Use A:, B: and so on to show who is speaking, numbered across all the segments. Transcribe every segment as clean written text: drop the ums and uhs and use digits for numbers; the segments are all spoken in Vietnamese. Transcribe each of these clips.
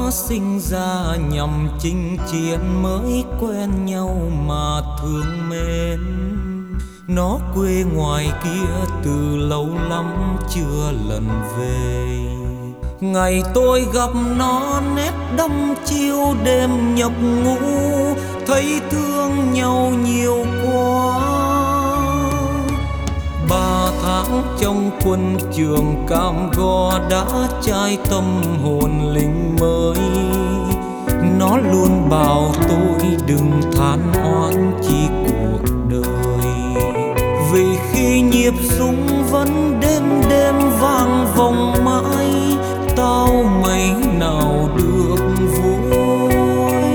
A: sinh ra nhằm chinh chiến mới quen nhau mà thương mến. Nó quê ngoài kia từ lâu lắm chưa lần về. Ngày tôi gặp nó nét đăm chiêu đêm nhập ngũ, thấy thương nhau nhiều quá. 3 tháng trong quân trường cam go đã chai tâm hồn lính mới. Nó luôn bảo tôi đừng than oán chi cuộc đời, vì khi nhịp súng vẫn đêm đêm vang vòng mãi, tao mấy nào được vui.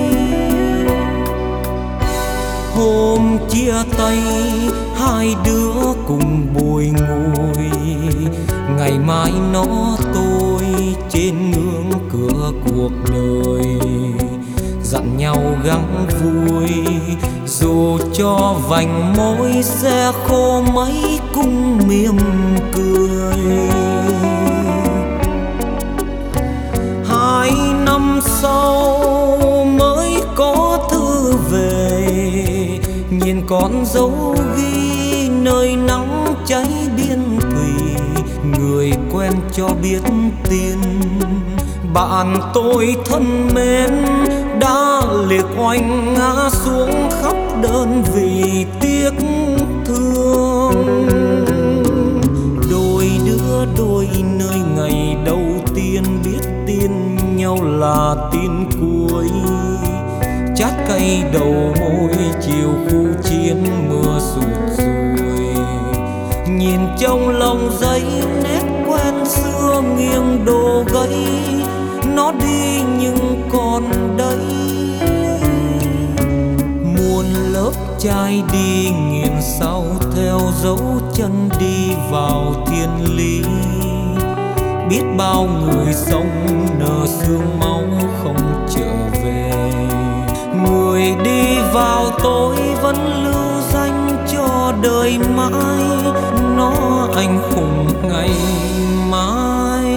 A: Hôm chia tay hai đứa cùng bùi ngùi, ngày mai nó tôi trên ngưỡng cửa cuộc đời. Dặn nhau gắng vui dù cho vành môi sẽ khô mấy cũng mỉm cười. 2 năm sau mới có thư về, nhìn con dấu ghi nơi nắng cháy biên thùy. Người quen cho biết tin bạn tôi thân mến đã liệt oanh ngã xuống khắp đơn vì tiếc thương. Đôi đứa đôi nơi ngày đầu tiên biết tin nhau là tin cuối. Chát cay đầu môi chiều khu chiến mưa sụt sùi. Nhìn trong lòng giấy nét quen xưa nghiêng đổ gãy. Nó đi nhưng còn đây, muôn lớp trai đi nghìn sau theo dấu chân đi vào thiên lý. Biết bao người sống nợ xương máu không trở về. Người đi vào tôi vẫn lưu danh cho đời mãi. Nó anh hùng ngày mai.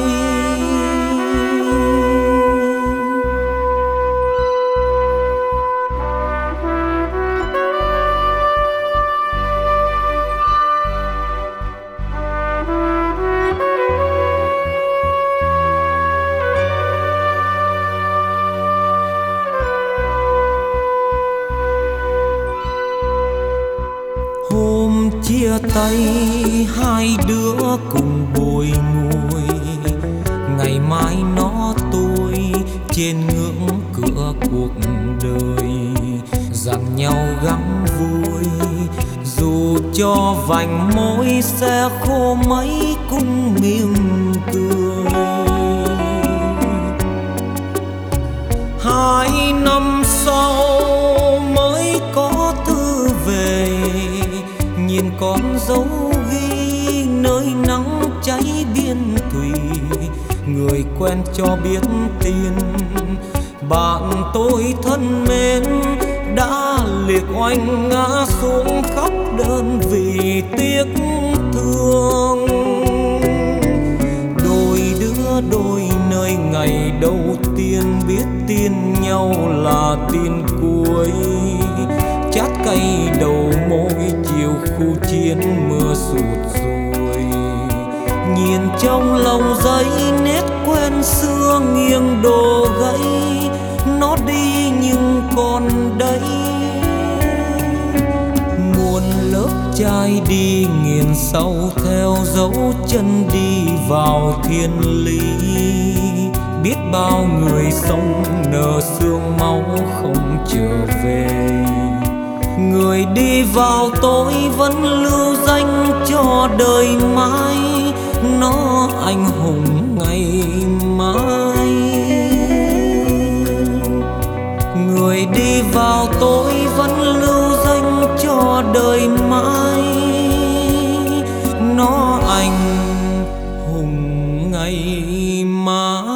A: Hôm chia tay hai đứa cùng bùi ngùi, ngày mai nó tôi trên ngưỡng cửa cuộc đời. Dặn nhau gắng vui dù cho vành môi sẽ khô mấy cũng mỉm cười. 2 năm sau mới có thư về, nhìn con dấu ghi nơi nắng cháy biên thùy. Người quen cho biết tin bạn tôi thân mến đã liệt oanh ngã xuống khắp đơn vì tiếc thương. Đôi đứa đôi nơi ngày đầu tiên biết tin nhau là tin cuối. Chát cay đầu môi chiều khu chiến mưa sụt sùi. Nhìn trong lòng giấy nét quen xưa nghiêng đổ gãy. Nó đi nhưng còn đây, muôn lớp trai đi nghìn sau theo dấu chân đi vào thiên lý. Biết bao người sống nợ xương máu không trở về. Người đi vào tôi vẫn lưu danh cho đời mãi. Nó anh hùng ngày mai. Người đi vào tôi vẫn lưu danh cho đời mãi. Nó anh hùng ngày mai.